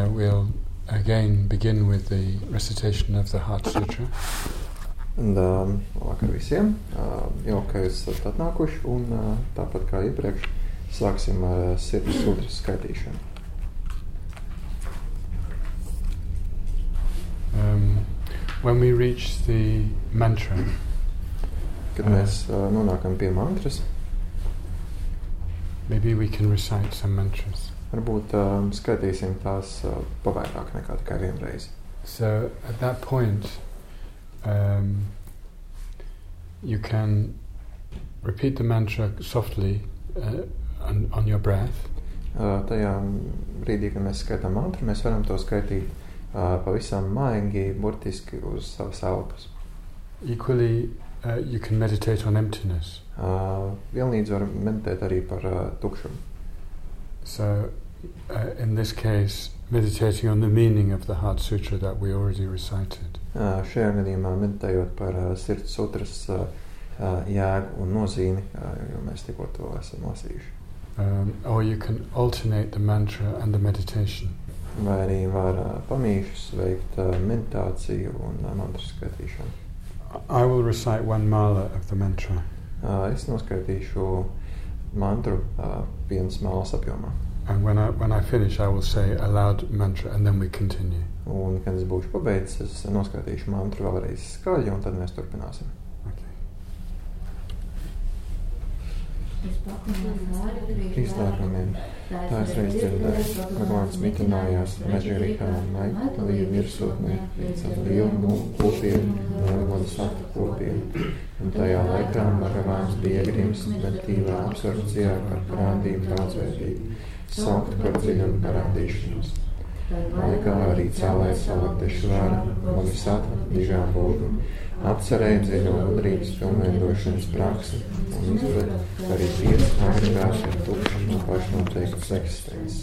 we'll again begin with the recitation of the Heart Sutra. Un vakar visiem, jauki, ka esat atnākuši, un tāpat kā iepriekš, sāksim ar Sirds sutras skaitīšanu. When we reach the mantra, kad mēs nonākam pie mantras, maybe we can recite some mantras. Varbūt skaitīsim tās pavairāk nekā tikai vienreiz. So at that point, you can repeat the mantra softly on your breath. Tajā brīdī, kad mēs skaitām mantru, mēs varam to skaitīt pavisam maigi, burtiski uz savas elpas. Equally, you can meditate on emptiness. Vienlīdz var meditēt arī par tukšumu. So, in this case, meditating on the meaning of the Heart Sutra that we already recited. Šajā gadījumā meditējot par Sirds sutras jēgu un nozīmi, jo mēs tikko to esam lasījuši. Or you can alternate the mantra and the meditation. Vai arī var pamīšus veikt meditāciju un mantras skaitīšanu. I will recite one mala of the mantra. Es noskaitīšu mantru vienas malas apjomā. And when I finish, I will say a loud mantra, and then we continue. Un, kad es būšu pabeidzis, es noskaitīšu mantru vēlreiz skaļi, un tad mēs turpināsim. Krīslēkumiem tās reiz dzirdēs, Bhagavāns mitinājās Mežģerikā Maitalīja virsotnē, līdzam lielu kopienu, nelielu saktu kopienu, un tajā laikā Bhagavāns bija grims meditīvā absorpcijā par parādību daudzveidību, saukt par dziļumu parādīšanos. Laikā arī cēlēja Salaktešvāra, Bodhisattva, dižām būtni, apcerēja dziļo gudrības pilnveidošanas praksi un izprat, ka arī 5 agregāti ir tukši no pašnoteiktas eksistences.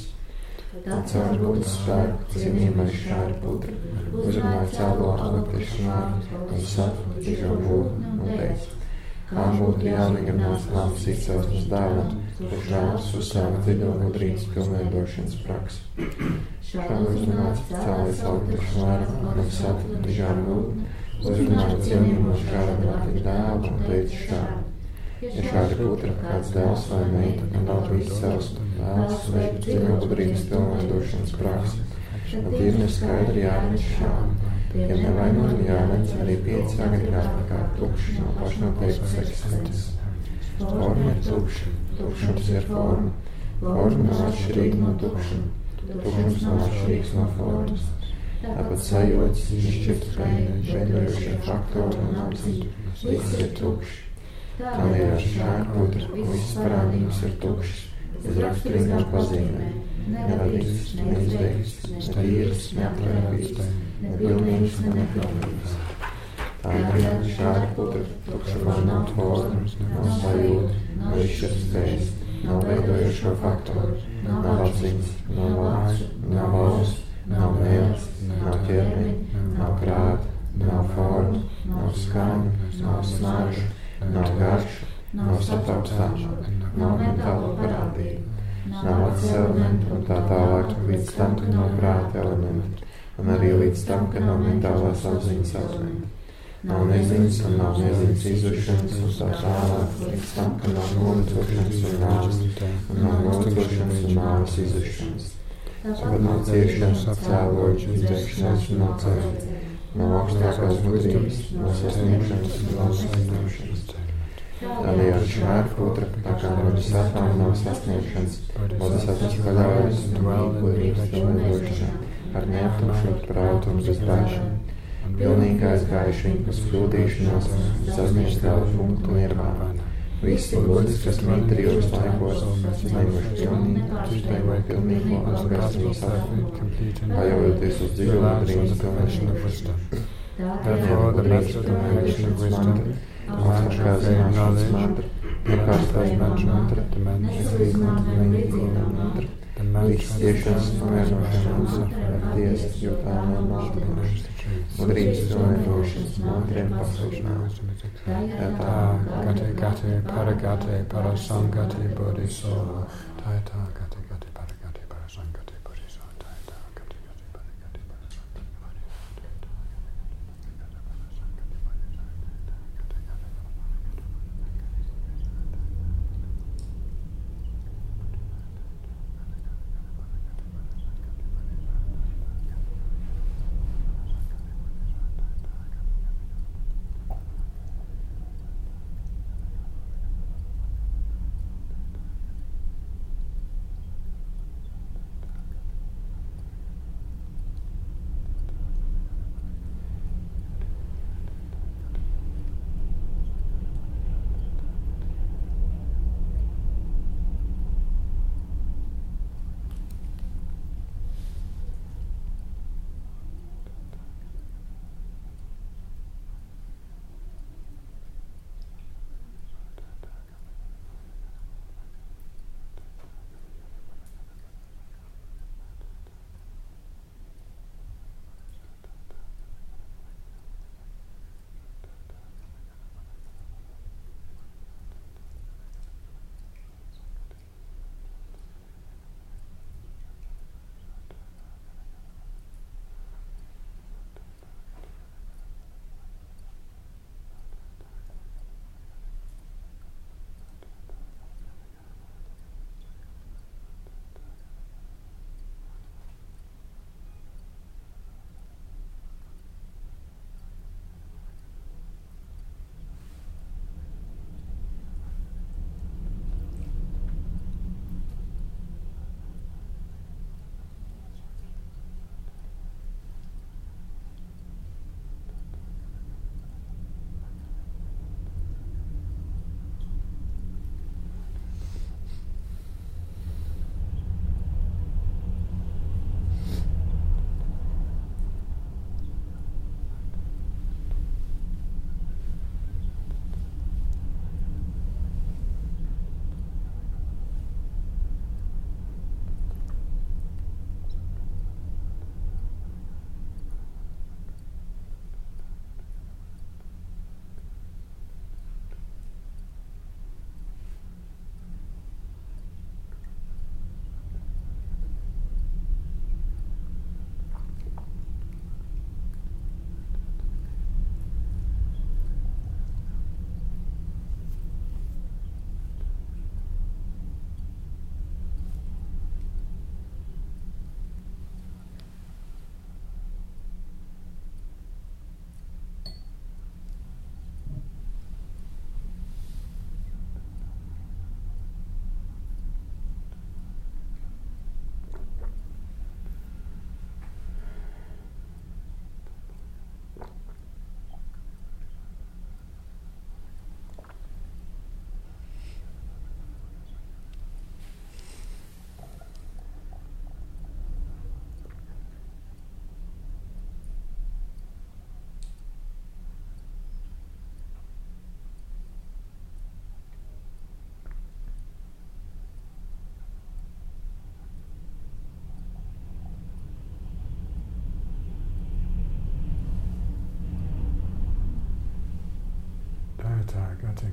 Caur būtas spēku cienījamais Šāriputra uzrunāja cēlo Salaktešvāru, Bodhisattva, dižām būtni un teica, kā būtu jāvingrinās labs izcelsmes dēlam, kurš vēlas uzsākt dziļo gudrības pilnveidošanas praksi. Šādi uzrunāts cēlēja Salaktešvāra, Bodhisattva, dižām būtni, uzrunāja cienījumu Šāriputra dēlu un teica šādi. Ja Šāriputra kāds dēls vai meita, kad nav izcels, vēlas veikt dziļo gudrības pilnveidošanas praksi, tad ir neskaidri jāredz šādi. Ja nevainojami jāredz arī 5 agregāti kā tukši no pašnoteiktas eksistences. Forma ir tukša, tukšums ir forma. Forma nav atšķirīga no tukšuma. Tukšums nav atšķirīgs no formas. Tāpat sajūtas, izšķirtspēja, veidojošie faktori un apziņa, viss ir tukšs. Tā ir ar Šāriputra, visas parādības ir tukšas, bez raksturīgām pazīmēm, neradīgs, neizteikts, netīrs, neatvērtīgs, nepilnīgs, nepilnīgs. Tā ir ar Šāriputra, tukšumā nav formas, nav sajūta, nav izšķirtspējas, nav veidojošo faktoru, nav apziņas, nav vārds, nav valsts, nav mēles, nav ķermeņa, nav prāta, nav forma, nav skaņu, nav smaržu, nav garšu, nav sataukstāma, nav mentālo parādību, nav acis elementu un tā tālāk līdz tam, ka nav prāta elementi, un arī līdz tam, ka nav mentālās apziņas elementi. Nav neziņas un nav neziņas izušanas un tā tālāk līdz tam, ka nav novecošanas un nāves, un nav novecošanas un nāves izušanas. Tāpat nav ciešanas, cēloņu, izdzēšanās un nav cerība, nav augstākās gudrības, nav sasniegšanas un nav sasniegšanas. Tādējādi Šāriputra, tā kā Bodhisattva nav sasniegšanas, Bodhisattvas paļaujas un gudrības pilnveidošanā ar neaptumšot prātu un bez bāžām. Pilnīgi aizgājuši uz pildīšanos un sasniegts gala punktu nirvāna. Visi gudri, kas mīt 3 laikos, sasnieguši pilnību, spējo pilnīgo orgasmu sapni, paļaujoties uz dziļo gudrības pilnveidošanu. Tādējādi gudrības pilnveidošanas mantra, augstākā zināšanas mantra, iekārtās mantra, izlīguma mantra, viss ciešanas novienošana ar tiesa jūtāmiem mantra. Gudrības pilnveidošanas mantriem pasludināt. Tātā gate gate paragate parasangate bodhiso. Tātā gate gate paragate parasangate bodhiso. Tātā gate gate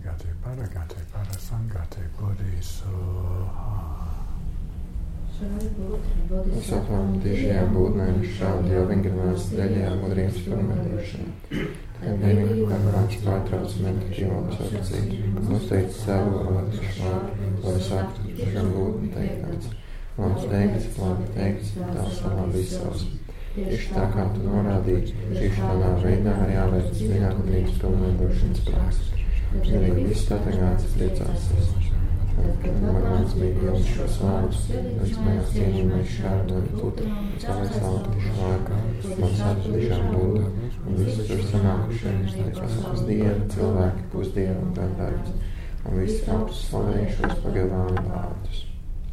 Gate Parasangate Bodhisoha. Visotām tiešajām būtnēm šādi jau vingrinās daļajām mudriem spilnērošanā. Vienīgi Bhagavāns pārtrauc meditatīvo absorpciju, uzteica savu lai sāktu gan būtni teiktāts. Labi teikts, tā savā visos. Tieši tā kā tu norādīji, tieši tādā veidā jāveic dziļāk mudrības spilnērošanas prakses. Vienīgi viss tātagāts priecāsies. Kad Bhagavāns bija jauns šos vārdus, līdz manās cienījumais šārdu un tuta, cilvēks laukti švārka, man sāta tiešām būtu, un visi tur sanākušies, pasakas dieva, cilvēki, pusdieva un gandārvis, un visi autus slavējušos Bhagavāna vārdus.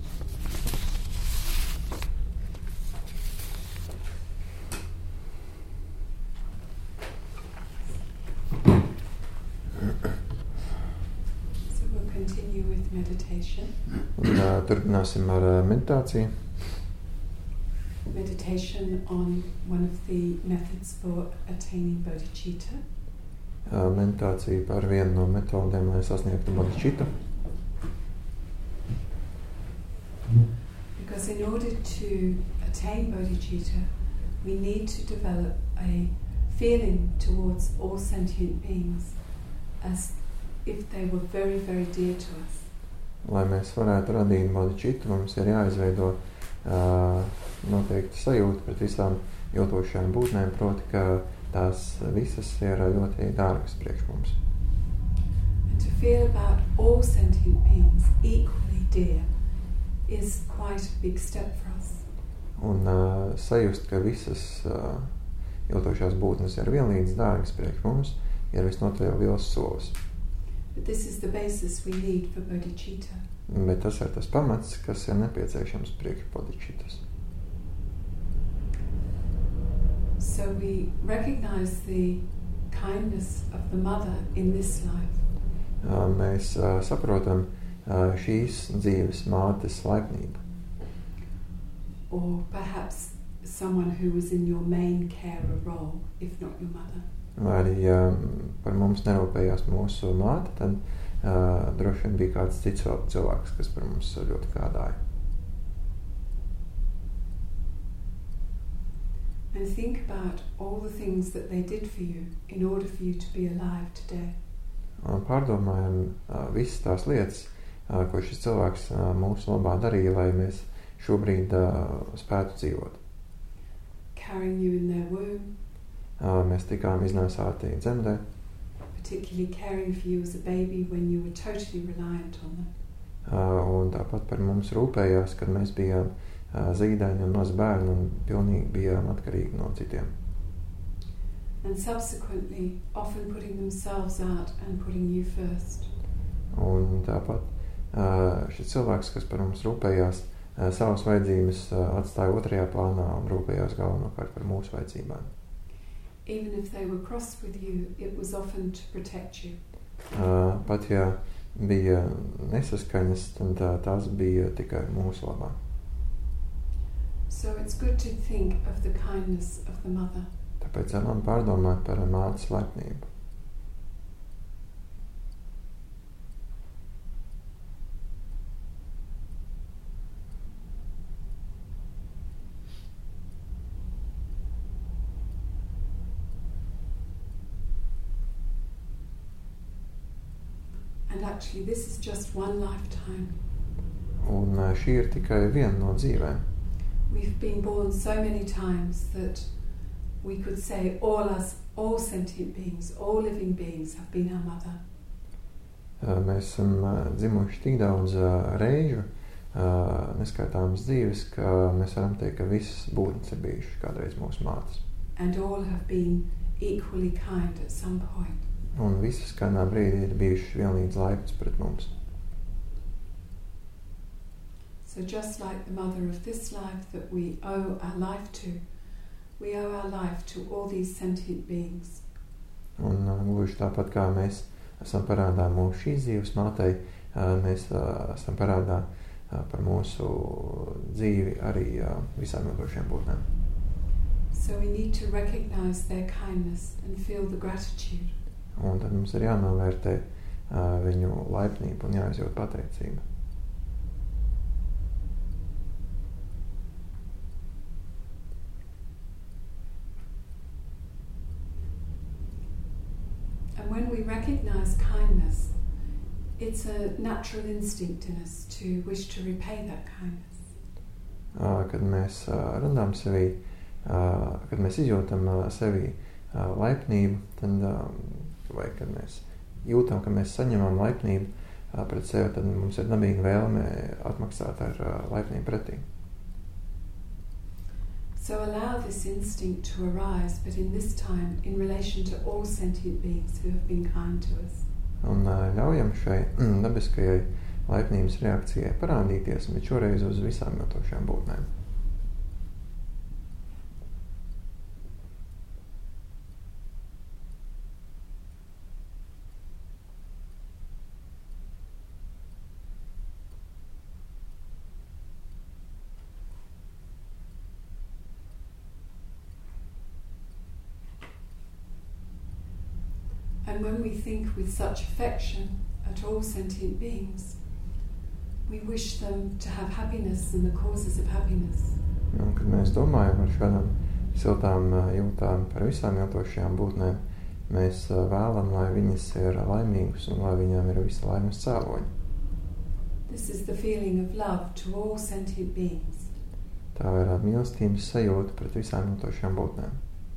Turpināsim ar meditāciju. Meditation on one of the methods for attaining bodhicitta. Meditācija par vienu no metodēm, lai sasniegtu bodhicitta. Because in order to attain bodhicitta, we need to develop a feeling towards all sentient beings as if they were very, very dear to us. Lai mēs varētu radīt bodhicitu, mums ir jāizveido noteikti sajūta pret visām jūtošajām būtnēm, proti, ka tās visas ir ļoti dārgas priekš mums. And to feel about all sentient beings equally dear is quite a big step for us. Un sajust, ka visas jūtošās būtnes ir vienlīdz dārgas priekš mums, ir visnotaļ liels solis. But this is the basis we need for bodhicitta. Bet tas ir tas pamats, kas ir nepieciešams priekš bodhicitas. So we recognize the kindness of the mother in this life. Mēs saprotam šīs dzīves mātes laipnību. Or perhaps someone who was in your main carer role, if not your mother. Vai arī, ja par mums nerūpējās mūsu māte, tad droši vien bija kāds cits cilvēks, kas par mums ļoti gādāja. And think about all the things that they did for you in order for you to be alive today. Pārdomājam visas tās lietas, ko šis cilvēks mūsu labā darīja, lai mēs šobrīd spētu dzīvot. Carrying you in their womb. Mēs tikām iznēsāti dzemdē. Particularly caring for you as a baby when you were totally reliant on them. Un tāpat par mums rūpējās, kad mēs bijām zīdaiņi un maz bērni un pilnīgi bijām atkarīgi no citiem. And subsequently often putting themselves out and putting you first. Un tāpat šis cilvēks, kas par mums rūpējās, savas vajadzības atstāja otrajā plānā un rūpējās galvenokārt par mūsu vajadzībām. Even if they were cross with you, it was often to protect you. Pat ja bija nesaskaņas, tad tās bija tikai mūsu labā. So it's good to think of the kindness of the mother. Tāpēc man pārdomāt par mātes laipnību. And actually this is just one lifetime. Un šī ir tikai viena no dzīvēm. We've been born so many times that we could say all sentient beings, all living beings have been our mother. Mēs esam dzimuši tik daudz reižu, neskaitāmas dzīves, ka mēs varam teikt, ka visas būtnes ir bijušas kādreiz mūsu mātes. And all have been equally kind at some point. Un visas kādā brīdī ir bijušas vienlīdz laipnas pret mums. So just like the mother of this life that we owe our life to, we owe our life to all these sentient beings. Un gluži tāpat kā mēs esam parādā mūsu šīs dzīves mātei, mēs esam parādā par mūsu dzīvi arī visām notošiem būtnēm. So we need to recognize their kindness and feel the gratitude. Un tad mums ir jānovērtē viņu laipnību un jāizjūt pateicība. And when we recognize kindness, it's a natural instinct in us to wish to repay that kindness. Kad mēs redzam sevī, kad mēs izjūtam sevī laipnību, tad, vai kad mēs jūtam, ka mēs saņemam laipnību pret sevi, tad mums ir dabīga vēlme atmaksāt ar laipnību pretī. So allow this instinct to arise, but in this time in relation to all sentient beings who have been kind to us. Un ļaujam šai dabiskajai laipnības reakcijai parādīties, bet šoreiz uz visām jūtošajām būtnēm. And when we think with such affection at all sentient beings, we wish them to have happiness and the causes of happiness. Un, kad mēs domājam par šādām siltām jūtām par visām jūtošajām būtnēm, mēs vēlam, lai viņas ir laimīgas un lai viņām ir visa laimes cēloņi. This is the feeling of love to all sentient beings. Tā ir mīlestības sajūta pret visām jūtošajām būtnēm.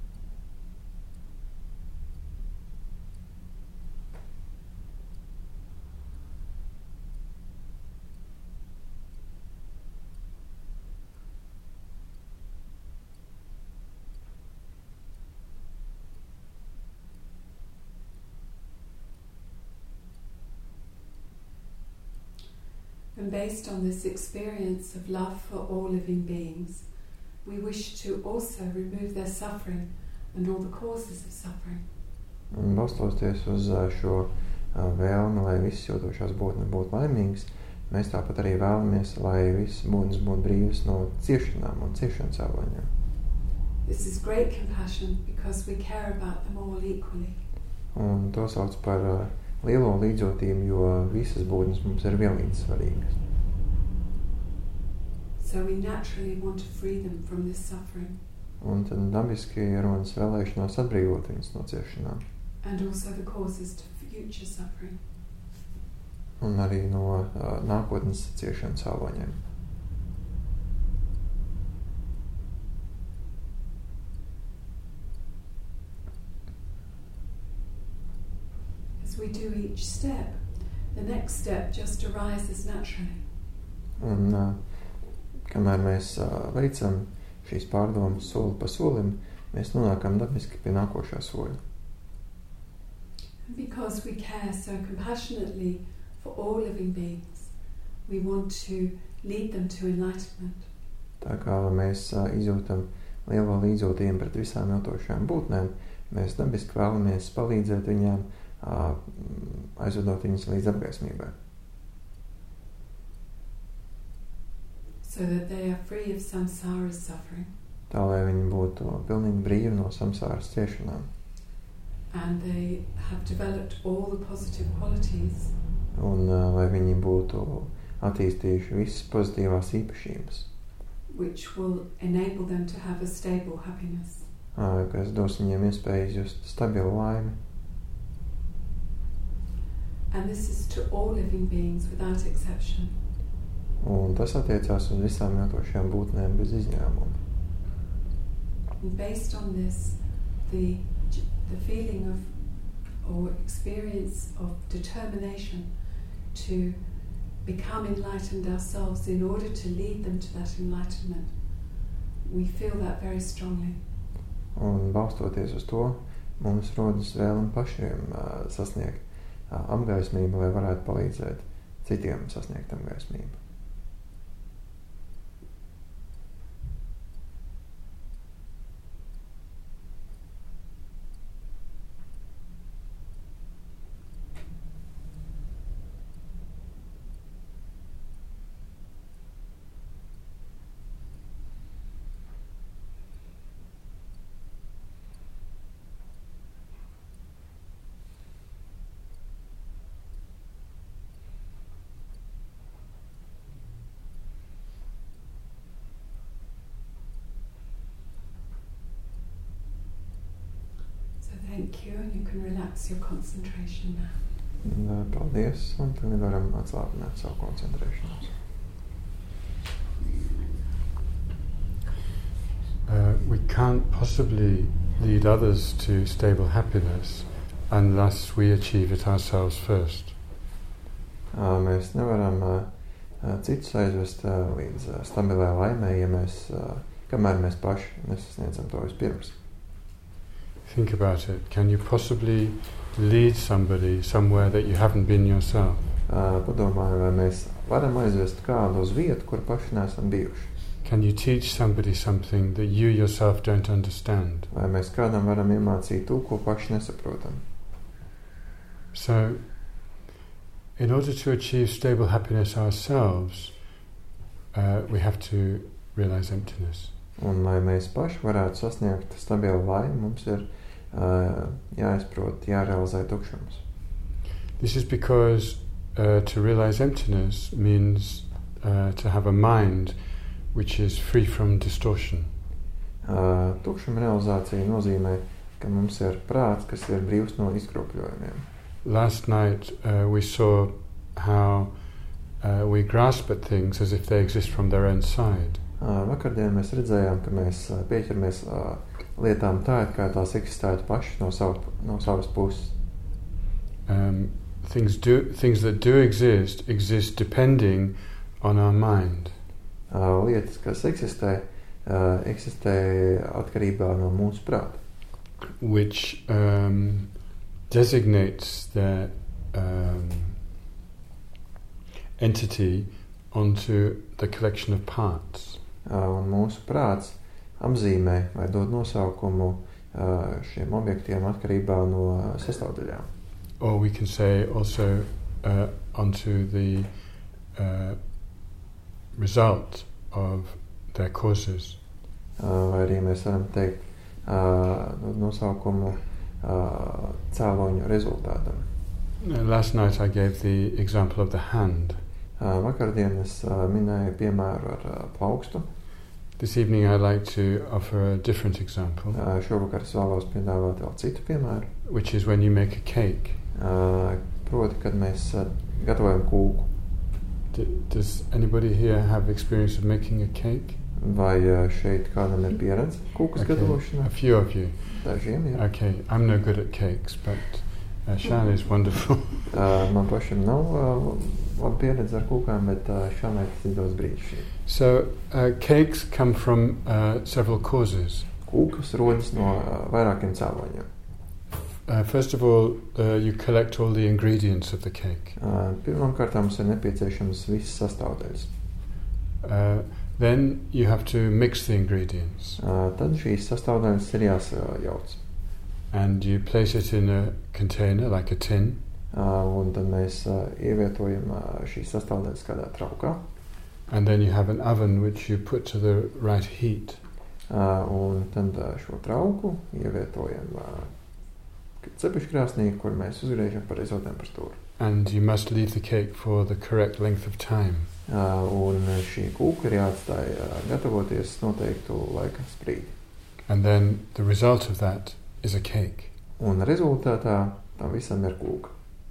And based on this experience of love for all living beings, we wish to also remove their suffering and all the causes of suffering. Un balstoties uz šo vēlmi, lai visas jūtošās būtnes būtu laimīgas, mēs tāpat arī vēlamies, lai visas būtnes būtu brīvas no ciešanām un ciešanu cēloņiem. This is great compassion because we care about them all equally. Un to sauc par lielo līdzjūtību, jo visas būtnes mums ir vienlīdz svarīgas. So we naturally want to free them from this suffering. Un tad dabiski rodas vēlēšanās atbrīvot viņus no ciešanām. And also the causes to future suffering. Un arī no nākotnes ciešanu cēloņiem. As we do each step, the next step just arises naturally. Un kamēr mēs veicam šīs pārdomas soli pa solim, mēs nonākam dabiski pie nākošā soļa. And because we care so compassionately for all living beings, we want to lead them to enlightenment. Tā kā mēs izjūtam lielo līdzjūtību pret visām jūtošajām būtnēm, mēs dabiski vēlamies palīdzēt viņām, aizvedot viņus līdz apgaismībai. So that they are free of samsara's suffering. Tā, lai viņi būtu pilnīgi brīvi no samsāras ciešanām. And they have developed all the positive qualities. Un lai viņi būtu attīstījuši visas pozitīvās īpašības. Which will enable them to have a stable happiness. Kas dos viņiem iespēju just stabilu laimi. And this is to all living beings without exception. Un tas attiecās uz visām jūtošajām būtnēm bez izņēmuma. And based on this, the feeling of or experience of determination to become enlightened ourselves in order to lead them to that enlightenment, we feel that very strongly. Un balstoties uz to, mums rodas vēlme pašiem sasniegt apgaismību, lai varētu palīdzēt citiem sasniegt apgaismību. Thank you, and you can relax your concentration now. Paldies, un tagad varam atslābināt savu koncentrēšanos. We can't possibly lead others to stable happiness unless we achieve it ourselves first. Mēs nevaram citus aizvest līdz stabilai laimei, kamēr mēs paši nesasniedzam to vispirms. Think about it. Can you possibly lead somebody somewhere that you haven't been yourself? Padomāju, vai mēs varam aizvest kādu uz vietu, kur paši neesam bijuši. Can you teach somebody something that you yourself don't understand? Vai mēs kādam varam iemācīt to, ko paši nesaprotam? So, in order to achieve stable happiness ourselves, we have to realize emptiness. Un, lai mēs paši varētu sasniegt stabilu laimi, mums ir jāizprot, jārealizē tukšums. This is because to realize emptiness means to have a mind which is free from distortion. Tukšuma realizācija nozīmē, ka mums ir prāts, kas ir brīvs no izkropļojumiem. Last night we saw how we grasp at things as if they exist from their own side. Vakardien mēs redzējām, ka mēs pieķeramies lietām tā, kā tās eksistētu paši no savas puses. Things that do exist depending on our mind. Lietas, kas eksistē atkarībā no mūsu prāta. Which designates the entity onto the collection of parts. Un mūsu prāts apzīmē vai dod nosaukumu šiem objektiem atkarībā no sastāvdaļām. Or we can say also onto the result of their causes. Vai arī mēs varam teikt nosaukumu cēloņu rezultātam. Last night I gave the example of the hand. Vakardien es minēju piemēru ar plaukstu. This evening I'd like to offer a different example. Šovakar es vēlos piedāvāt vēl citu piemēru. Which is when you make a cake. Proti, kad mēs gatavojam kūku. Does anybody here have experience of making a cake? Vai šeit kādam ir pieredze kūkas gatavošanā? A few of you. Dažiem, jā. Okay, I'm no good at cakes, but Shan is wonderful. Man pašam nav laba pieredze ar kūkām, bet Shanai tas ir daudz brīnišķīgi. So, cakes come from several causes. Kūkas rodas no vairākiem cēloņiem. First of all, you collect all the ingredients of the cake. Pirmkārt, mums ir nepieciešams visas sastāvdaļas. Then you have to mix the ingredients. Tad šīs sastāvdaļas ir jāsajauc. And you place it in a container, like a tin. Un tad mēs ievietojam šīs sastāvdaļas kādā traukā. And then you have an oven which you put to the right heat. Un tad šo trauku ievietojam cepeškrāsnī, kur mēs uzgriežam pareizo temperatūru. And you must leave the cake for the correct length of time. Un šī kūka ir jāatstāj gatavoties noteiktu laika sprīdi. And then the result of that is a cake. Un rezultātā tam visam ir kūka.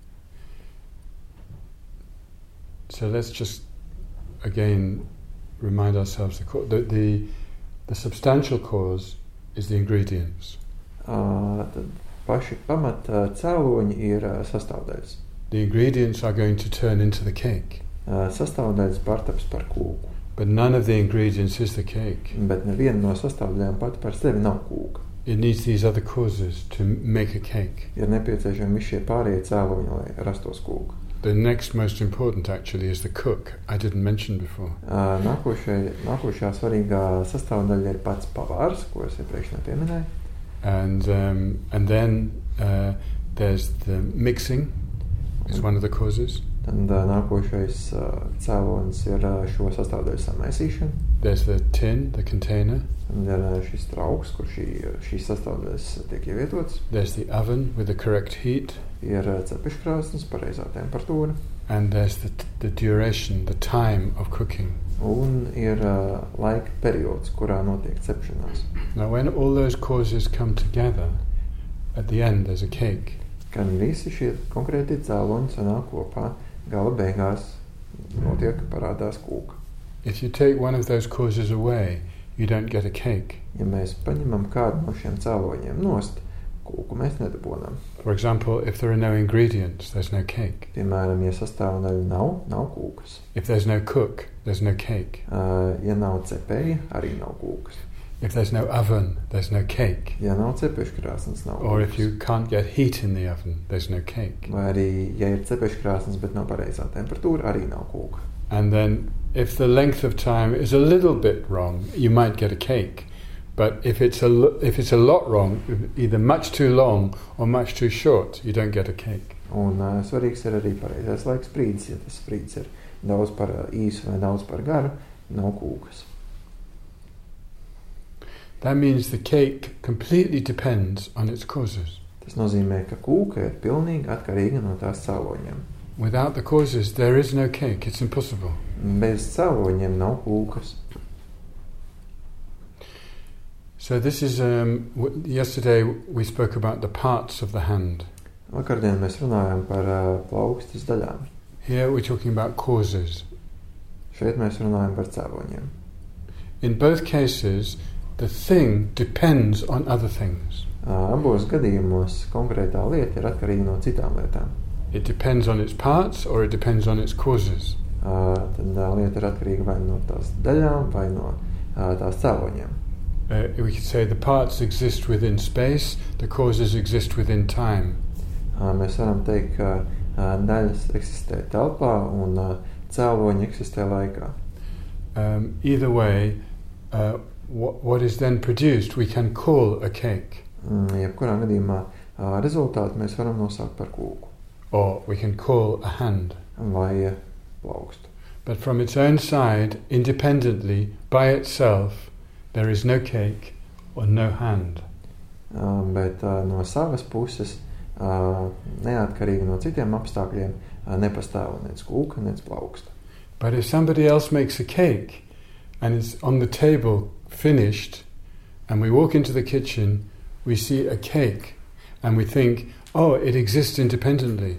So let's just again remind ourselves the substantial cause is the ingredients. Tad paši pamat cēloņi ir sastāvdaļas. The ingredients are going to turn into the cake. Sastāvdaļas pārtaps par kūku. But none of the ingredients is the cake. Bet neviena no sastāvdaļām pati par sevi nav kūka. It needs these other causes to make a cake. Ir nepieciešami visi šie pārējie cēloņi, lai rastos kūka. The next most important actually is the cook. I didn't mention before. Nākošā svarīgā sastāvdaļa ir pats pavārs, ko es iepriekš nepieminēju. And then there's the mixing is one of the causes. Tad nākošais cēlonis ir šo sastāvdaļu samaisīšana. There's the tin, the container. Un ir šis trauks, kur šīs sastāvdaļas tiek ievietotas. There's the oven with the correct heat. Ir cepeškrāsnes, pareizā temperatūra. And there's the duration, the time of cooking. Un ir laika periods, kurā notiek cepšanās. Now when all those causes come together, at the end there's a cake. Kad visi šie konkrēti cēloņi sanāk kopā, gala beigās parādās kūka. If you take one of those causes away, you don't get a cake. Ja mēs paņemam kādu no šiem cēloņiem nost, kūku mēs nedabonam. For example, if there are no ingredients, there's no cake. Piemēram, ja sastāvdaļa nav kūkas. If there's no cook, there's no cake. Ja nav cepēja, arī nav kūkas. If there's no oven, there's no cake. Ja nav cepeškrāsnes, nav kūkas. Or if you can't get heat in the oven, there's no cake. Vai arī, ja ir cepeškrāsnes, bet nav pareizā temperatūra, arī nav kūka. And then, if the length of time is a little bit wrong, you might get a cake. But if it's a lot wrong, either much too long or much too short, you don't get a cake. Un svarīgs ir arī pareizais laiks sprīdis. Ja tas sprīdis ir daudz par īsu vai daudz par garu, nav kūkas. That means the cake completely depends on its causes. Tas nozīmē, ka kūka ir pilnīgi atkarīga no tās cēloņiem. Without the causes, there is no cake. It's impossible. Bez cēloņiem nav kūkas. So this is, yesterday we spoke about the parts of the hand. Vakardien mēs runājām par plaukstas daļām. Here we're talking about causes. Šeit mēs runājam par cēloņiem. In both cases, the thing depends on other things. Abos gadījumos konkrētā lieta ir atkarīga no citām lietām. It depends on its parts or it depends on its causes. Tad lieta ir atkarīga vai no tās daļām vai no tās cēloņiem. We could say the parts exist within space, the causes exist within time. Mēs varam teikt, ka daļas eksistē telpā un cēloņi eksistē laikā. Either way, what is then produced we can call a cake. Jebkurā gadījumā rezultātu mēs varam nosaukt par kūku. Or we can call a hand. Vai plaukstu. But from its own side, independently, by itself, there is no cake or no hand. Bet no savas puses, neatkarīgi no citiem apstākļiem, nepastāv nec kūka, nec plauksta. But if somebody else makes a cake and it's on the table finished and we walk into the kitchen, we see a cake and we think, oh, it exists independently.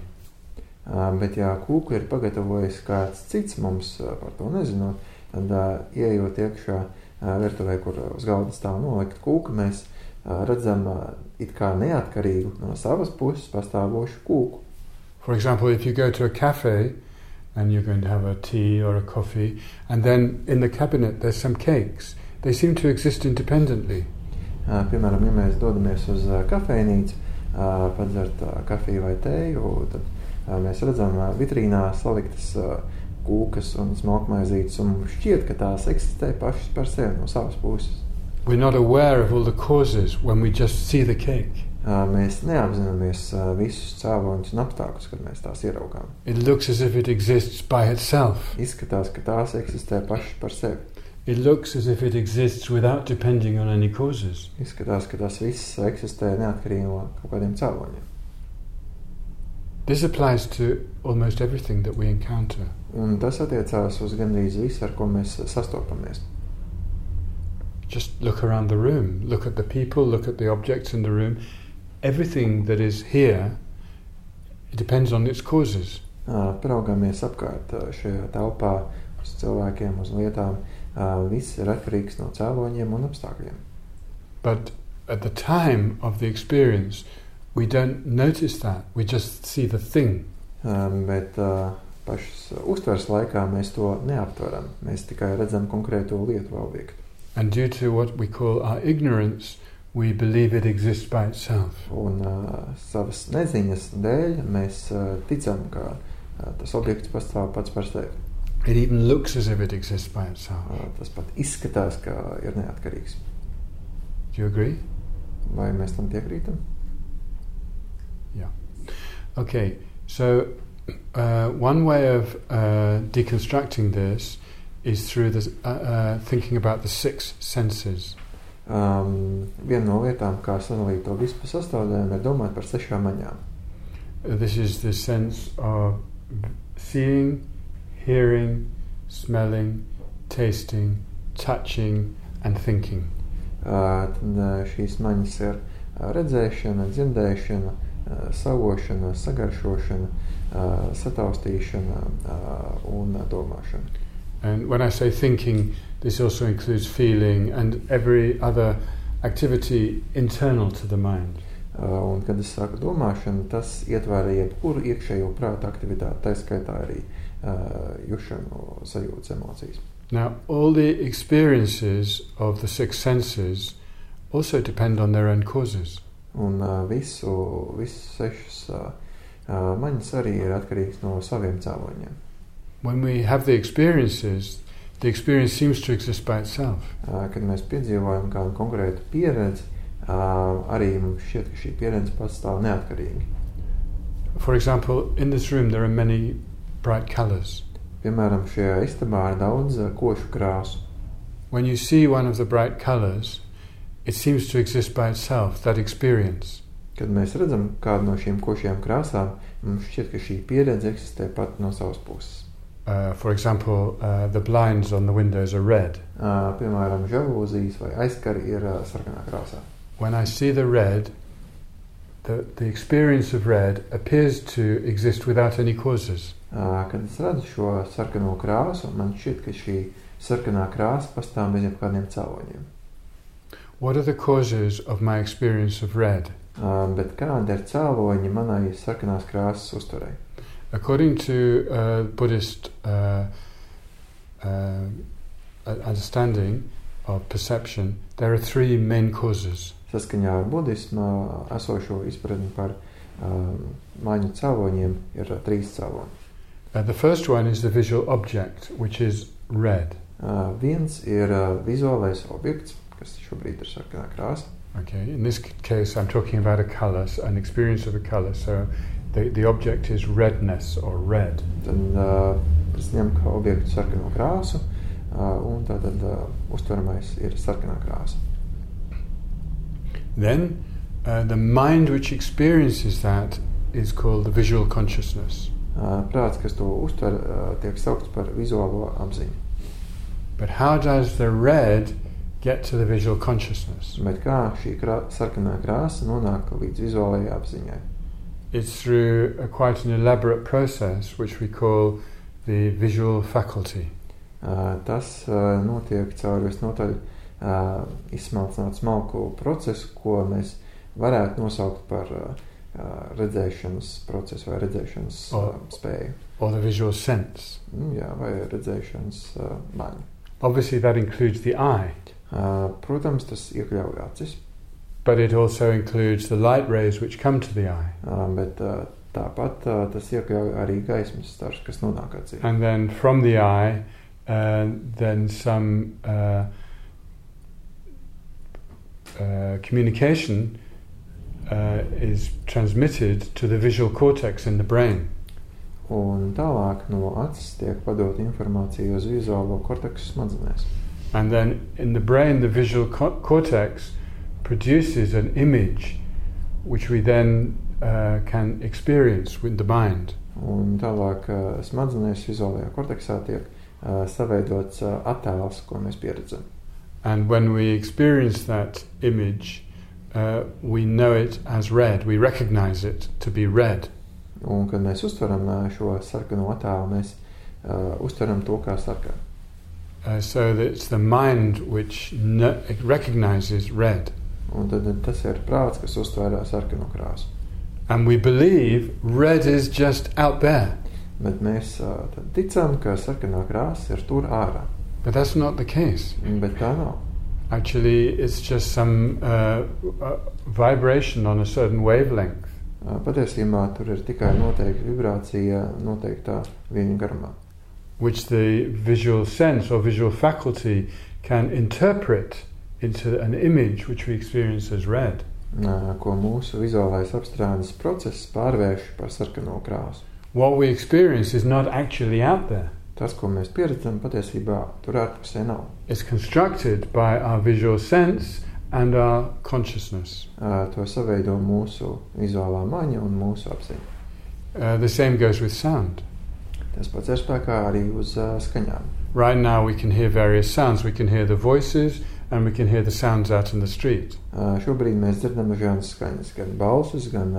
Bet ja kūku ir pagatavojis kāds cits mums par to nezinot, tad ieejot iekšā virtuvē, kur uz galda stāv nolikt kūka, mēs redzam it kā neatkarīgu no savas puses pastāvošu kūku. For example, if you go to a cafe and you're going to have a tea or a coffee, and then in the cabinet there's some cakes, they seem to exist independently. Piemēram, ja mēs dodamies uz kafejnīcu, padzert kafiju vai tēju, tad mēs redzam vitrīnā saliktas kūkas un smalkmaizītes, un šķiet, ka tās eksistē pašas par sevi no savas puses. We're not aware of all the causes when we just see the cake. Mēs neapzināmies visus cēloņus un apstākļus, kad mēs tās ieraugām. It looks as if it exists by itself. Izskatās, ka tās eksistē pašas par sevi. It looks as if it exists without depending on any causes. Izskatās, ka tas viss eksistē neatkarīgi no kaut kādiem cēloņiem. This applies to almost everything that we encounter. Un tas attiecās uz gandrīz visu, ar ko mēs sastopamies. Just look around the room. Look at the people, look at the objects in the room. Everything that is here, it depends on its causes. Paraugāmies apkārt šajā telpā uz cilvēkiem, uz lietām. Viss ir atkarīgs no cēloņiem un apstākļiem. But at the time of the experience, we don't notice that. We just see the thing. Bet pašas uztveres laikā mēs to neaptveram. Mēs tikai redzam konkrēto lietu vai objektu. And due to what we call our ignorance, we believe it exists by itself. Un savas neziņas dēļ mēs ticam, ka tas objekts pastāv pats par sevi. It even looks as if it exists by itself. Tas pat izskatās, ka ir neatkarīgs. Do you agree? Vai mēs tam piekrītam? Yeah. Okay, so one way of deconstructing this is through this, thinking about the 6 senses. Viena no lietām, kā sadalīt to visu pa sastāvdaļām, ir domāt par 6 maņām. This is the sense of seeing, hearing, smelling, tasting, touching and thinking. Tad šīs maņas ir redzēšana, dzirdēšana, savošana, sagaršošana, sataustīšana un domāšana. And when I say thinking, this also includes feeling and every other activity internal to the mind. Un kad es saku domāšanu, tas ietver jebkuru iekšējo prāta aktivitāti, tā skaitā arī jušanu, sajūtas, emocijas. Now, all the experiences of the six senses also depend on their own causes. Un visu sešas maņas arī ir atkarīgs no saviem cēloņiem. When we have the experiences, the experience seems to exist by itself. Kad mēs piedzīvojam kādu konkrētu pieredzi, arī mums šķiet, ka šī pieredze pastāv neatkarīgi. For example, in this room there are many bright colours. Piemēram, šajā istabā ir daudz košu krāsu. When you see one of the bright colours, it seems to exist by itself, that experience. Kad mēs redzam kādu no šīm košajām krāsām, mums šķiet, ka šī pieredze eksistē pat no savas puses. For example, the blinds on the windows are red. Piemēram, žalūzijas vai aizkari ir sarkanā krāsā. When I see the red, the experience of red appears to exist without any causes. Kad es redzu šo sarkano krāsu, man šķiet, ka šī sarkanā krāsa pastāv bez jebkādiem cēloņiem. What are the causes of my experience of red? Bet kādi ir cēloņi manai sarkanās krāsas uztverei? According to Buddhist understanding of perception, there are three main causes. Saskaņā ar budismu esošo izpratni par maņu cēloņiem ir trīs cēloņi. The first one is the visual object, which is red. Viens ir vizuālais objekts, kas šobrīd ir sarkanā krāsa. Okay, in this case I'm talking about a colour, an experience of a colour, so the object is redness or red. Tad es ņemu kā objektu sarkano krāsu, un tātad uztveramais ir sarkanā krāsa. Then the mind which experiences that is called the visual consciousness. Prāts, kas to uztver, tiek saukts par vizuālo apziņu. But how does the red get to the visual consciousness? Bet kā šī sarkanā krāsa nonāk līdz vizuālajai apziņai? It's through quite an elaborate process which we call the visual faculty. Tas notiek caur visnotaļ izsmalcinātu smalku procesu, ko mēs varētu nosaukt par redzēšanas procesu vai redzēšanas spēju. Or the visual sense. Jā, vai redzēšanas maņu. Obviously that includes the eye. Protams, tas iekļauj acis. But it also includes the light rays which come to the eye. Bet tāpat tas iekļauj arī gaismas stars, kas nonāk acī. And then from the eye, then some communication is transmitted to the visual cortex in the brain. Un tālāk no acis tiek padot informācija uz vizuālo korteksu smadzenēs. And then in the brain, the visual cortex produces an image which we then can experience with the mind. Un tālāk smadzenēs vizuālajā korteksā tiek saveidots attēls, ko mēs pieredzam. And when we experience that image, we know it as red. We recognize it to be red. Un kad mēs uztveram šo sarkano attēlu, mēs uztveram to kā sarkanu. So that it's the mind which recognizes red. Un tad tas ir prāts, kas uztver sarkano krāsu. And we believe red is just out there. Bet mēs tad ticam, ka sarkanā krāsa ir tur ārā. But that's not the case. Bet tā nav. Actually, it's just some vibration on a certain wavelength. Patiesībā tur ir tikai noteikta vibrācija noteiktā viļņu garumā. Which the visual sense or visual faculty can interpret into an image which we experience as red. Ko mūsu vizuālais apstrādes process pārvērš par sarkano krāsu. What we experience is not actually out there. Tas, ko mēs pieredzam, patiesībā tur ārpusē nav. It's constructed by our visual sense and our consciousness. To saveido mūsu vizuālā maņa un mūsu apziņa. The same goes with sound. Tas pats ir spēkā arī uz skaņām. Right now we can hear various sounds. We can hear the voices and we can hear the sounds out in the street. Šobrīd mēs dzirdam dažādas skaņas, gan balsus, gan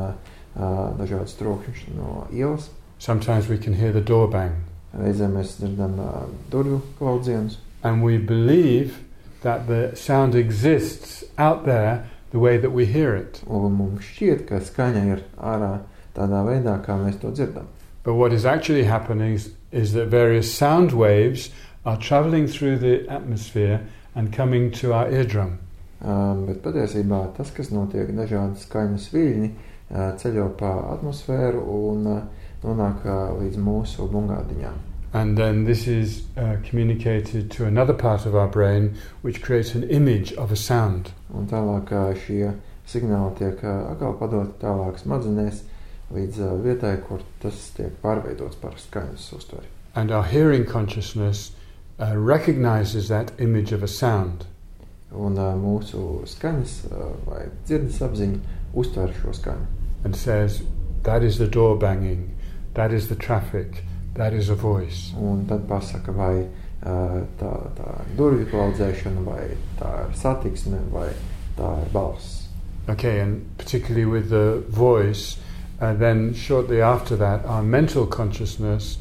dažādas trokšņus no ielas. Sometimes we can hear the door bang. Reizēm mēs dzirdam durvju klaudzienus. And we believe that the sound exists out there the way that we hear it. Un mums šķiet, ka skaņa ir ārā tādā veidā, kā mēs to dzirdam. But what is actually happening is that various sound waves are travelling through the atmosphere and coming to our eardrum. Bet patiesībā tas, kas notiek, dažādi skaņas viļņi ceļo pa atmosfēru un nonāk līdz mūsu bungādiņām. And then this is communicated to another part of our brain, which creates an image of a sound. Un tālāk šie signāli tiek atkal padoti tālāk smadzenēs līdz vietai, kur tas tiek pārveidots par skaņas uztveri. And our hearing consciousness recognizes that image of a sound. Un mūsu skaņas vai dzirdes apziņa uztver šo skaņu. And says, that is the door banging, that is the traffic, that is a voice. Un tad pasaka, vai tā durvju klaudzēšana, vai tā ir satiksme, vai tā ir balss. Okay, and particularly with the voice, then shortly after that, our mental consciousness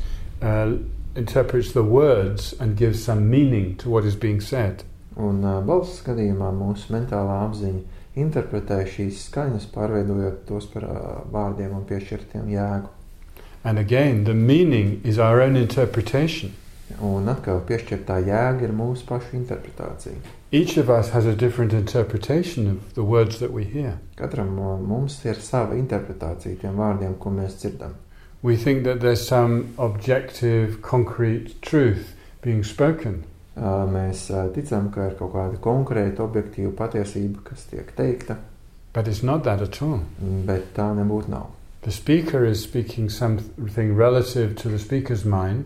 interprets the words and gives some meaning to what is being said. Un balss skatījumā mūsu mentālā apziņa interpretē šīs skaņas, pārveidojot tos par vārdiem un piešķirtiem jēgu. And again, the meaning is our own interpretation. Un atkal piešķirtā jēga ir mūsu pašu interpretācija. Each of us has a different interpretation of the words that we hear. Katram mums ir sava interpretācija tiem vārdiem, ko mēs dzirdam. We think that there's some objective, concrete truth being spoken. Mēs ticam, ka ir kaut kāda konkrēta, objektīva patiesība, kas tiek teikta. But it's not that at all. Bet tā nebūtu nav. The speaker is speaking something relative to the speaker's mind.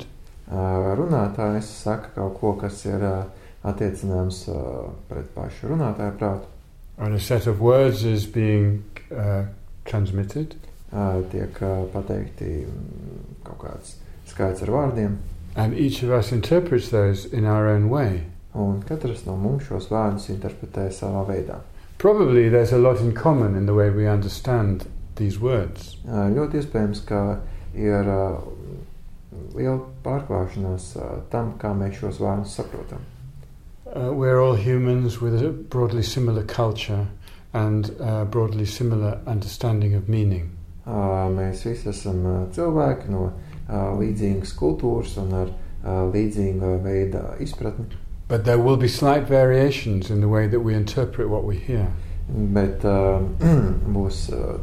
Runātājs saka kaut ko, kas ir attiecināms pret pašu runātāju prātu. And a set of words is being transmitted. Tiek pateikti kaut kāds skaits ar vārdiem. And each of us interprets those in our own way. Un katrs no mums šos vārdus interpretē savā veidā. Probably there's a lot in common in the way we understand these words. Ļoti iespējams, ka ir liela pārklāšanās tam, kā mēs šos vārdus saprotam. We're all humans with a broadly similar culture and broadly similar understanding of meaning. Mēs visi esam cilvēki no līdzīgas kultūras un ar līdzīga veida izpratni. But there will be slight variations in the way that we interpret what we hear. Bet būs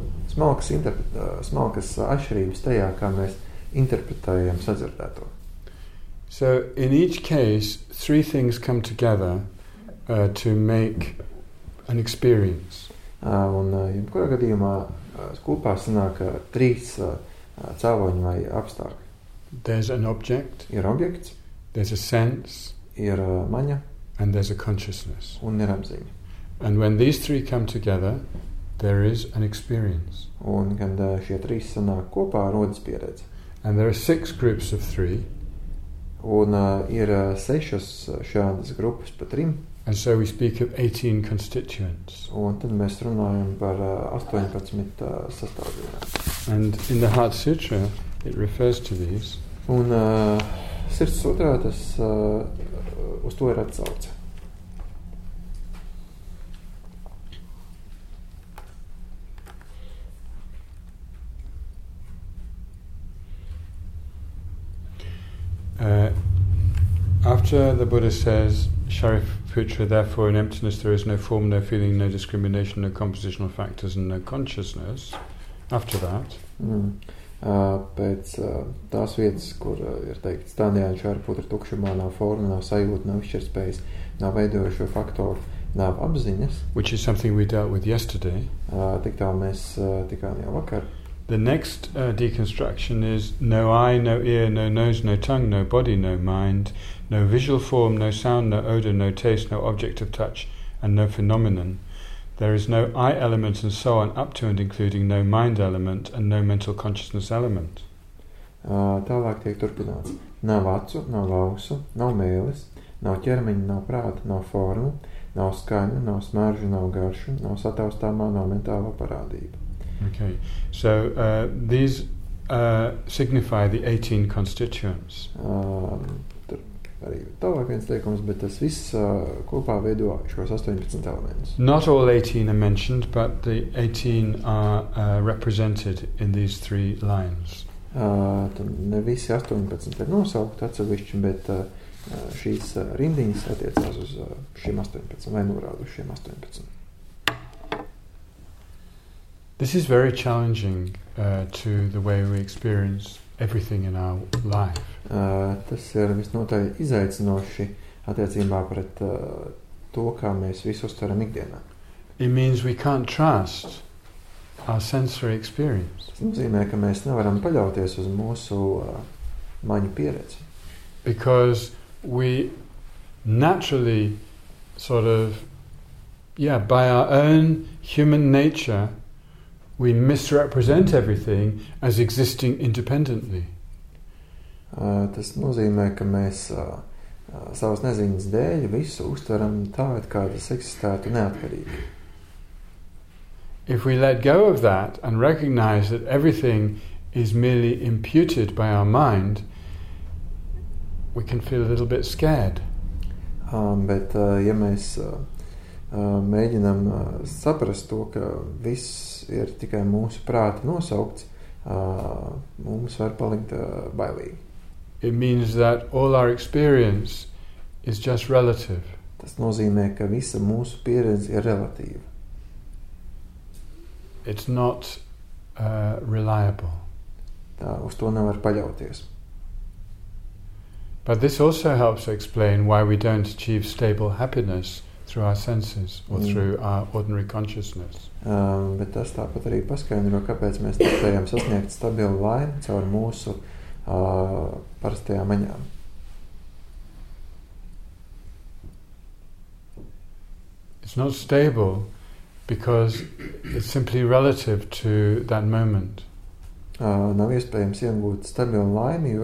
smalkas atšķirības tajā, kā mēs interpretējam sadzirdēto. So in each case, three things come together to make an experience. Un jebkurā gadījumā kopā sanāk trīs cēloņi vai apstākļi. There's an object, Ir objekts, there's a sense, ir maņa and there's a consciousness. un ir apziņa. And when these three come together, there is an experience. Un, kad šie trīs sanāk kopā, rodas pieredze. And there are 6 groups of 3. Un ir 6 šādas grupas pa 3. And so we speak of 18 constituents. Un tad mēs runājam par 18 sastāvdaļām. And in the Heart Sutra, it refers to these. Un Sirds sutrā tas uz to ir atsauce. After the Buddha says, Shariputra, therefore in emptiness there is no form, no feeling, no discrimination, no compositional factors and no consciousness. After that, pēc tās vietas, kur ir teikts Tānijāni Šariputra tukšumā nav forma, nav sajūta, nav izšķirtspējas, nav veidojošo faktoru, nav apziņas. Which is something we dealt with yesterday. Tik tā mēs tikām jau vakar. The next deconstruction is no eye, no ear, no nose, no tongue, no body, no mind, no visual form, no sound, no odour, no taste, no object of touch, and no phenomenon. There is no I element and so on, up to and including no mind element and no mental consciousness element. Tālāk tiek turpināts. Nav acu, nav ausu, nav mēles, nav ķermeņa, nav prāta, nav formu, Nav skaņa, nav smaržu, nav garšu, nav sataustāmā, nav mentālā parādība. Okay, so these signify the 18 constituents. Tur arī tālāk viens teikums, bet tas viss kopā veido šos 18 elementus. Not all 18 are mentioned, but the 18 are represented in these 3 lines. Ne visi 18 ir nosaukti atsevišķi, bet šīs rindiņas attiecās uz šiem 18 vai norāda uz šiem 18. This is very challenging to the way we experience everything in our life. Tas ir visnotaļ izaicinoši attiecībā pret to, kā mēs visu uztveram ikdienā. It means we can't trust our sensory experience. Tas nozīmē, ka mēs nevaram paļauties uz mūsu maņu pieredzi. Because we naturally sort of, by our own human nature, we misrepresent everything as existing independently. Tas nozīmē, ka mēs savas neziņas dēļ visu uztveram tā, kā tas eksistētu neatkarīgi. If we let go of that and recognize that everything is merely imputed by our mind, we can feel a little bit scared. Bet ja mēs mēģinam saprast to, ka viss ir tikai mūsu prāta nosaukts, mums var palikt bailīgi. It means that all our experience is just relative. Tas nozīmē, ka visa mūsu pieredze ir relatīva. It's not reliable. Tā, uz to nevar paļauties. But this also helps explain why we don't achieve stable happiness through our senses or through our ordinary consciousness. Bet tas tāpat arī paskaidro, kāpēc mēs nespējam sasniegt stabilu laimi caur mūsu parastajām maņām. It's not stable because it's simply relative to that moment. Nav iespējams iegūt stabilu laimi,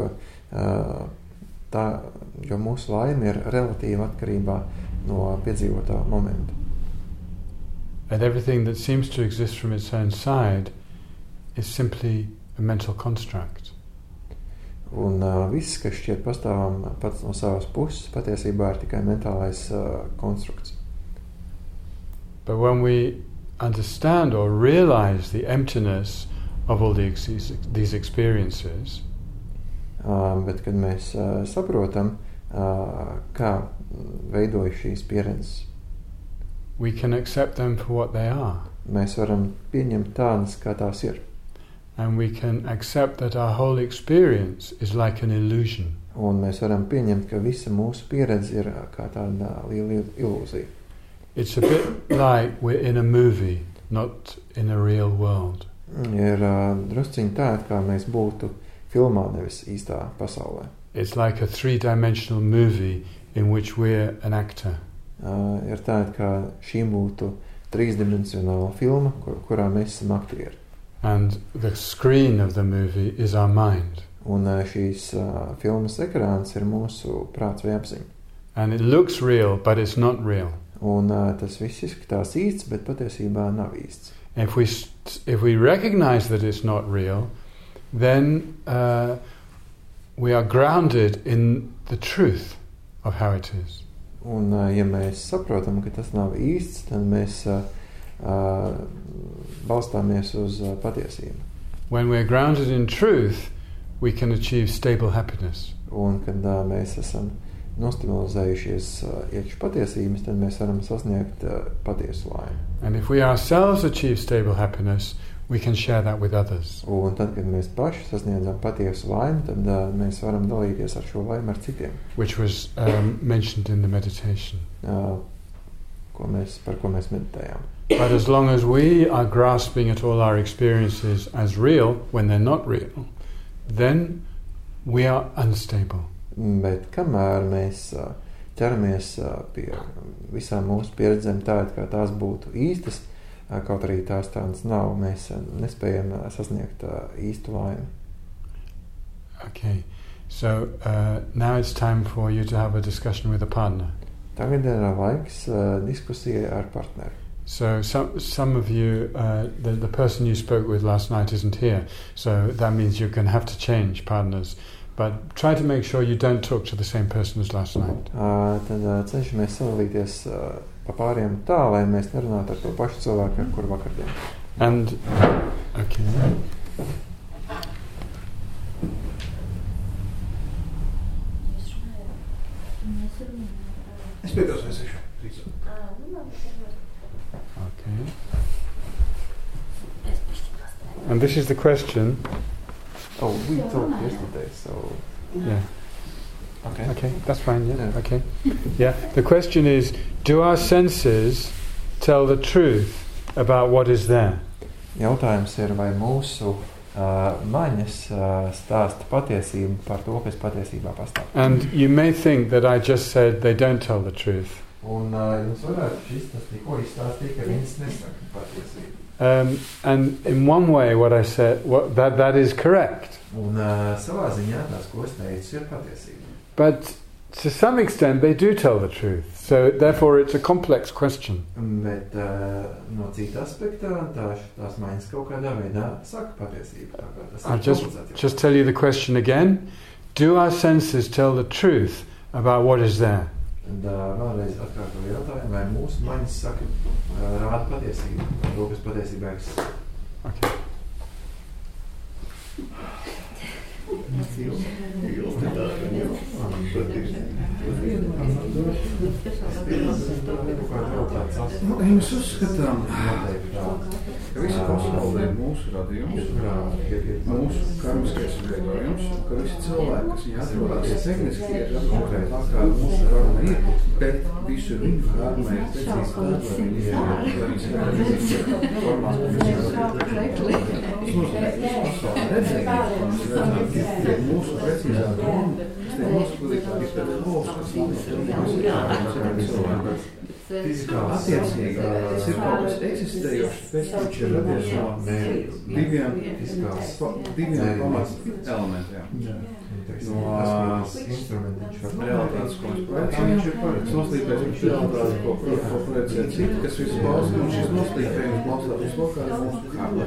jo mūsu laime ir relatīva atkarībā no piedzīvotā momenta. And everything that seems to exist from its own side is simply a mental construct. Un viss, kas šķiet pastāvam pats no savas puses, patiesībā ir tikai mentālais konstrukts. But when we understand or realize the emptiness of all these experiences, bet kad mēs saprotam, kā veidojas šīs pieredzes, we can accept them for what they are. Mēs varam pieņemt tādas, kā tās ir. And we can accept that our whole experience is like an illusion. Un mēs varam pieņemt, ka visa mūsu pieredze ir kā tāda liela ilūzija. It's a bit like we're in a movie, not in a real world. Ir drusciņi tādi, kā mēs būtu filmā, nevis īstā pasaulē. It's like a 3-dimensional movie in which we're an actor. Ir tādi, kā šī būtu 3-dimensionāla filma, kurā mēs esam aktieri. And the screen of the movie is our mind. Un šīs filmas ekrāns ir mūsu prāts vai apziņa. And it looks real, but it's not real. Un tas viss izskatās īsts, bet patiesībā nav īsts. If we recognize that it's not real, then we are grounded in the truth of how it is. Un ja mēs saprotam, ka tas nav īsts, tad mēs balstāmies uz patiesību. When we're grounded in truth, we can achieve stable happiness. Un kad mēs esam nostabilizējušies iekš patiesības, tad mēs varam sasniegt patiesu laimi. And if we ourselves achieve stable happiness, we can share that with others. Un tad, kad mēs paši sasniedzam patiesu laimi, tad mēs varam dalīties ar šo laimi ar citiem. Which was mentioned in the meditation. Par ko mēs meditējām. But as long as we are grasping at all our experiences as real, when they're not real, then we are unstable. Bet kamēr mēs ķeramies pie visām mūsu pieredzēm tādi, kā tās būtu īstas, kaut arī tās tādas nav, mēs nespējam sasniegt īstu laimi. Okay, so now it's time for you to have a discussion with a partner. Tagad ir laiks diskusijai ar partneri. So some of you, the person you spoke with last night isn't here, so that means you're going to have to change partners. But try to make sure you don't talk to the same person as last night. Tad cenšamies sadalīties pa pāriem tā, lai mēs nerunātu ar to pašu cilvēku, ar kuru vakardien. And, okay. Okay. And this is the question. Oh, we talked yesterday, so... Yeah. Okay, that's fine, yeah. Yeah. Okay. Yeah. The question is, do our senses tell the truth about what is there? Jautājums ir, vai mūsu maņas stāsta patiesību par to, kas patiesībā pastāv. And you may think that I just said they don't tell the truth. Un jums varētu šis tas tikko izstāstīt, ka viņas nesaka patiesību. And in one way what I said, that is correct. Un savā ziņā tās, ko es teicu, ir patiesība. But to some extent they do tell the truth. So therefore it's a complex question. Bet no cita aspektā tās maņas kaut kādā veidā saka patiesību. I'll just tell you the question again. Do our senses tell the truth about what is there? Un vēlreiz atkārtoju jautājumu, vai mūsu maņas saka, rāda patiesību, vai to, kas patiesībā eksistē. Okay. Mēs uzskatām, ka visi pasaulē ir mūsu radījums, mūsu karmiskais veidojums, ka visi cilvēki, kas viņi atrodas tehniski, ir konkrēti tā kā mūsu karma ir, bet visu viņu karma ir pēc tāda, viņi ir formās, ka viņi ir mūsu precīzā doma, kas tiek nospilītāk ir pēc valsts, attiecīgi, tas ir kaut kas eksistējošs, pēc viņš ir radies no diviem pamats elementiem. No realitātes, ko mēs projicējam, tas noslīpējums realitātes, ko projicē citi, kas visu balsta, un šis noslīpējums balstās uz to, kā ir mūsu kārta.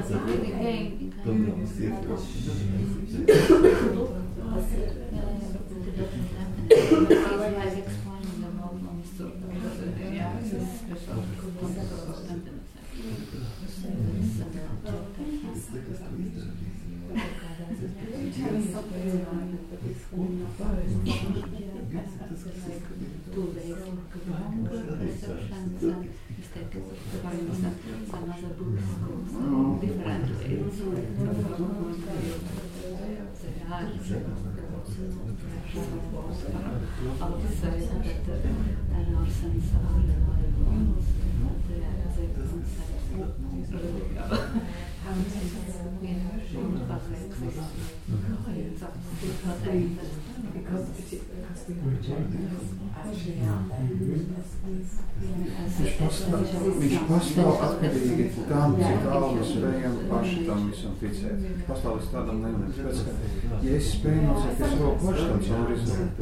Viņš pastāv atkarīgi tam, cik tālu mēs spējam paši tam visam ticēt. Pastāv līdz tādam līmenim. Tāpēc, ka, ja es spēju nocēt, ka es vēl paši tam savu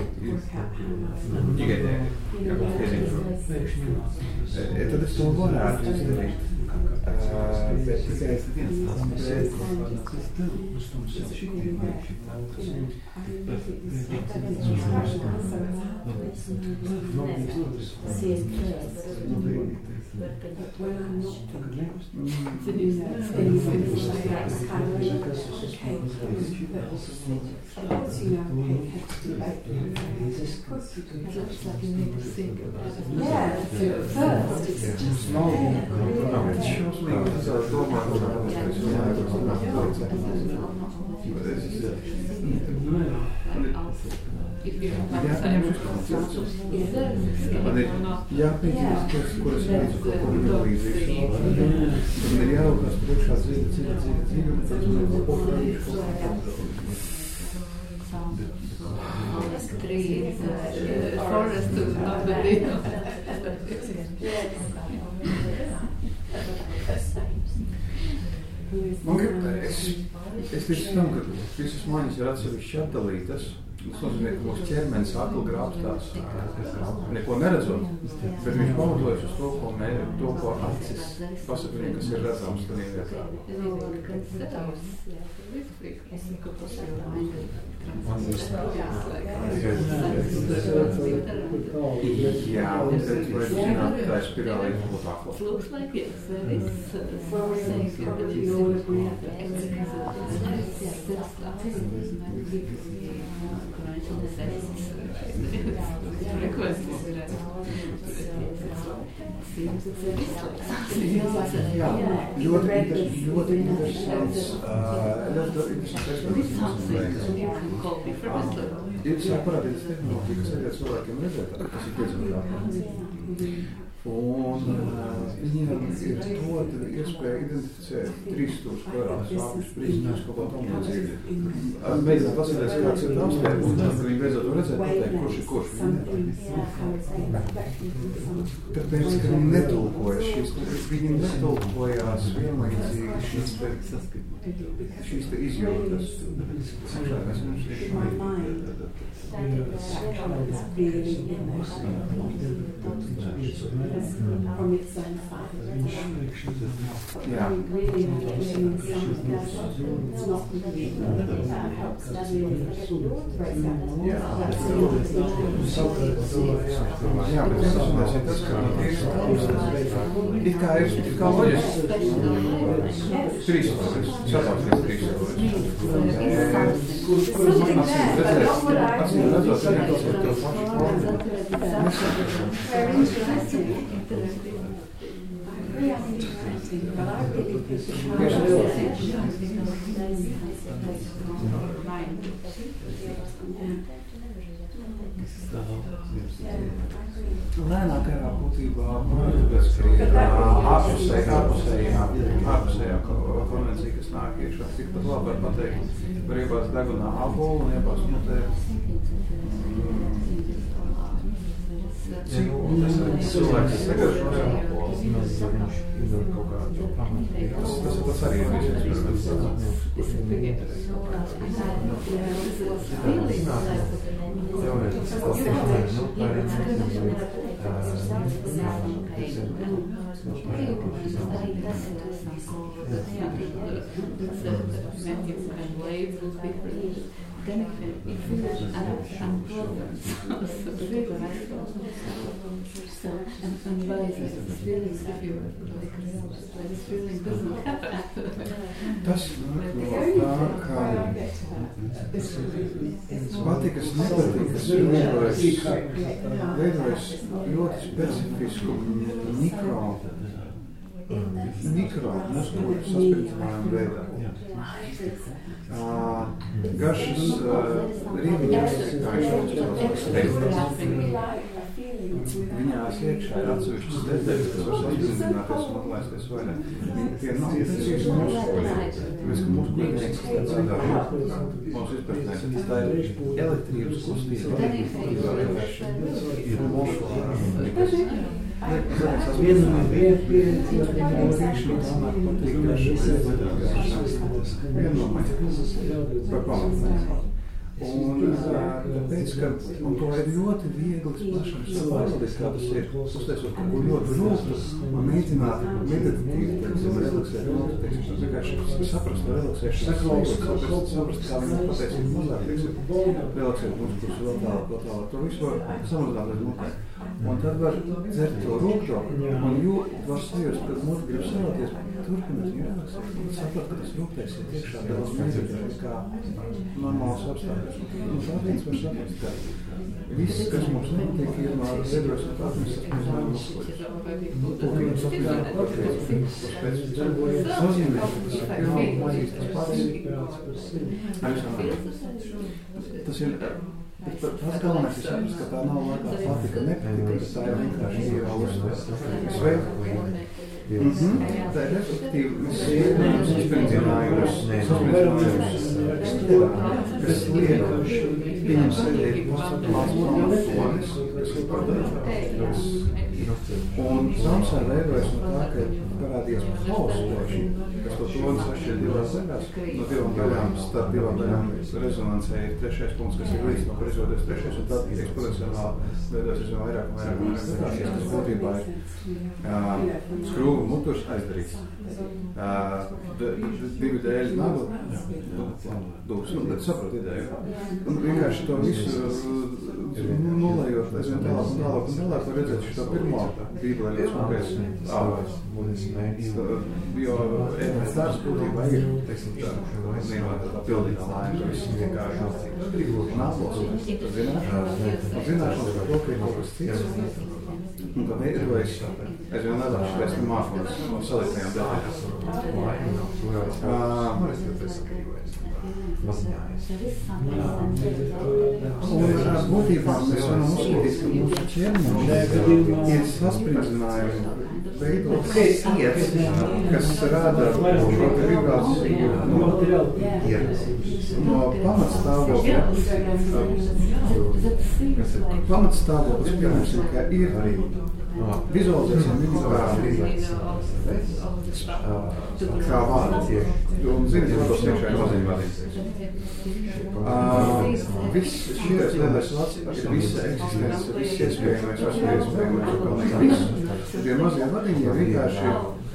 izdarīt, tad es to varētu izdarīt. Bet tikai man ir jāpieņemas, kuras līdz kaut ko nelīdzīgs. Man ir jāraukās priekšā dzīvi, un tad man ir pokrājuši kaut ko. Es līdz tam, ka visas maņas ir atsevišķi atdalītas, Tas nozīmē, ka mūsu ķermenis akli grābstās, neko neredzot, bet viņš pamatojas uz to, ko acis pasaka viņam, kas ir redzams tādā vietā. Jā, bet vai zināt, tā ir spirāli būtu akla? Jā, ļoti interesants ir sāk parādīties tehnoloģija, kas arī cilvēkiem redzēt, kas ir piedzimtāk. Un viņiem ir dota iespēja identificēt 3 stūrus kvarās, vākus, prisņus, kaut kā tam līdzīgi. Beidzot pasēdēs, kāds ir tās tēmas, un tad viņi beidzot to redzēt, pateikt, kurš ir kurš. Tāpēc, ka viņi netulkojās vienlaicīgi šīs te izjūtas. From its own side. Yeah. Really it's not helps Jā, bet tas ir kā loģiski. 3 stūris, sapācies 3 stūris. Acīm redzot, vienkārši ir to pašu formu. very interesting. Very interesting, but I really Lēnāk garā būtībā, tāpēc, ka ārpusējā konvencija, kas nāk iekšā, tikpat labi var pateikt, var iebāzt degunā ābolu un iebāzt mutē cilvēks sagaršos ābolu. Tas arī ir visu eksperiments. Tas nāk no tā, ka patikas nepatikas veidojas ļoti specifisku mikromuskuļu sasprindzinājumu veidā. Garšas rīmiņas, kā viņās iekšā ir atsevišķas detaļas, kas var sasprindzināties un atlaisties vaļā. Tie nav precīzi muskuļi, tāpēc, ka muskuļi neeksistē tādā mums izpratnē. Tā ir elektrības kustība, un tāpēc, ka un to ir ļoti viegli splašams pārvaldīt, kā tas ir, uztaisot kaut ko ļoti rūptu un mēģināt meditatīvi, relaksēt, vienkārši saprast par relaksēšanu, saprast, kā viņi pateicis mazāk, relaksēt muskuļus vēl tālāk, to visu var samazināt līdz mutē. Un tad var dzert to rūkto, un var sajust, kad muti grib sarauties, turpināt viņu relaksēt, un saprat, ka tas rūktais ir iekšā, bet tas meditatīvi kā normāls apstākļus. Un tāpēc var saprast, ka viss, kas mums nenotiek, iemāra veidojas un tāpēc sasmazināt muskuļus. Un viņam saprast, pēc sazīmē, tas ir pilnīgi mazīst tas pats. Tas ir tas galvenais ir saprast, ka tā nav laikā patika nepatika, bet tā ir vienkārši ievēlus sveiku. Tā ir efektīvi, mēs sasprindzinājums kas liek viņam sēdēt mācības tonis, kas ir padarīts. Un Samsai veidojas no tā, ka parādījās haustoši, kas to tonis atšķir divās daļās. No divām daļām, starp divām daļām rezonansē ir trešais punkts, kas ir līdz no kur izveidojas trešais, un tad eksponenciāli veidojas vien vairāk un vairāk, kas būtībā ir skrūvu muturs aizdarīts. Divi dēļi nagu dūks, bet saprot ideju. Un vienkārši to visu nolējot aizvien tālāk un tālāk var redzēt šo pirmo bībelē ļoti konkrēts ārvais. Jo ētmēs darbs būtībā ir, teiksim, tā pildītā laima, ka viss vienkārši nāklos zināšanas par to, ka ir kaut kas cits. Un ka veidojas aizvien lielāks šķiet mākslinieks no saliktajām detaļām. Un būtībā mēs varam uzskatīt, ka mūsu ķermenis ir saspringzinājumi veidot iets, kas rada šo vibrāciju no pamatstāvokļa. Pamatstāvoklis, piemēram, ka ir arī vizualizācija minimālā kā vārds. Un zini, ka tos iekšā ir maziņi vadīt. Viss šīs lielais vārds ir visa eksistence, viss iespējamais, viss. Tie mazie vadiņi ir vienkārši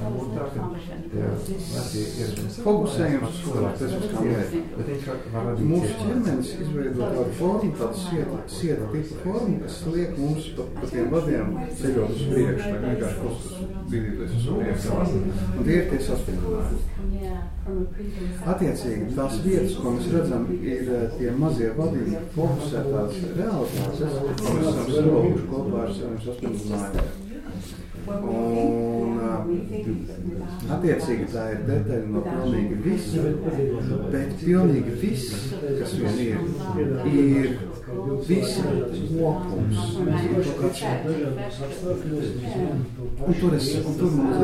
fokusējums uz kā mērķi. Mūsu ķermenis izveido tādu formu, tādu sieta tipu formu, kas liek mums pa tiem vadiem ceļot uz priekšu, tā vienkārši kostas bīdīties uz priekšu. Un tie ir tie saspringzinājumi. Attiecīgi, tās vietas, ko mēs redzam, ir tie mazie vadiņi fokusētās realitātes, ko mēs esam sarobuši kopā ar saviem saspringzinājumiem. Un attiecīgi tā ir detaļa no pilnīgi visa, bet pilnīgi viss, kas vien ir visa kopums. Un tur mums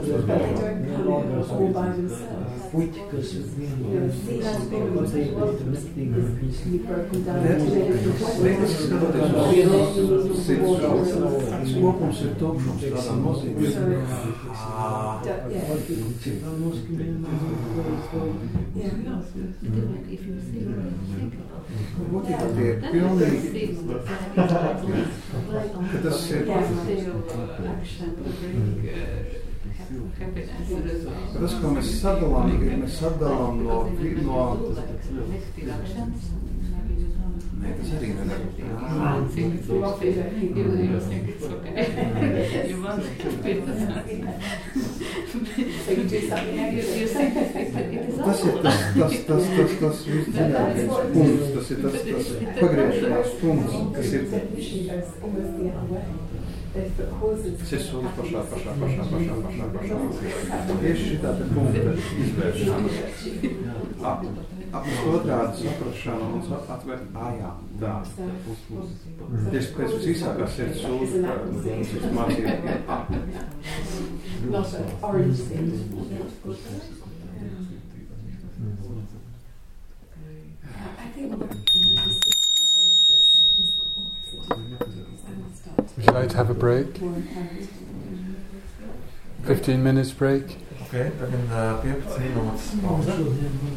kopums ir tukšums, tādā nozīmē. Būtībā tie ir pilnīgi, ka tas ir tas, ko mēs sadalām no Nē, tas arī nedara. Tas ir tas visdziļākais punkts, tas ir tas pagriešanās punkts, kas ir. Tas ir solis pašā. Tieši šitā te punkta izvēršana. Apmest otrādi saprašana un atvērt, jā, tā. Tieši pēc visīsākās sirds sūdzi, kā mums mācīja, Not an orange thing. I think Would you like to have a break? 15 minutes break? Okay, tagad 15 minūtes pauze.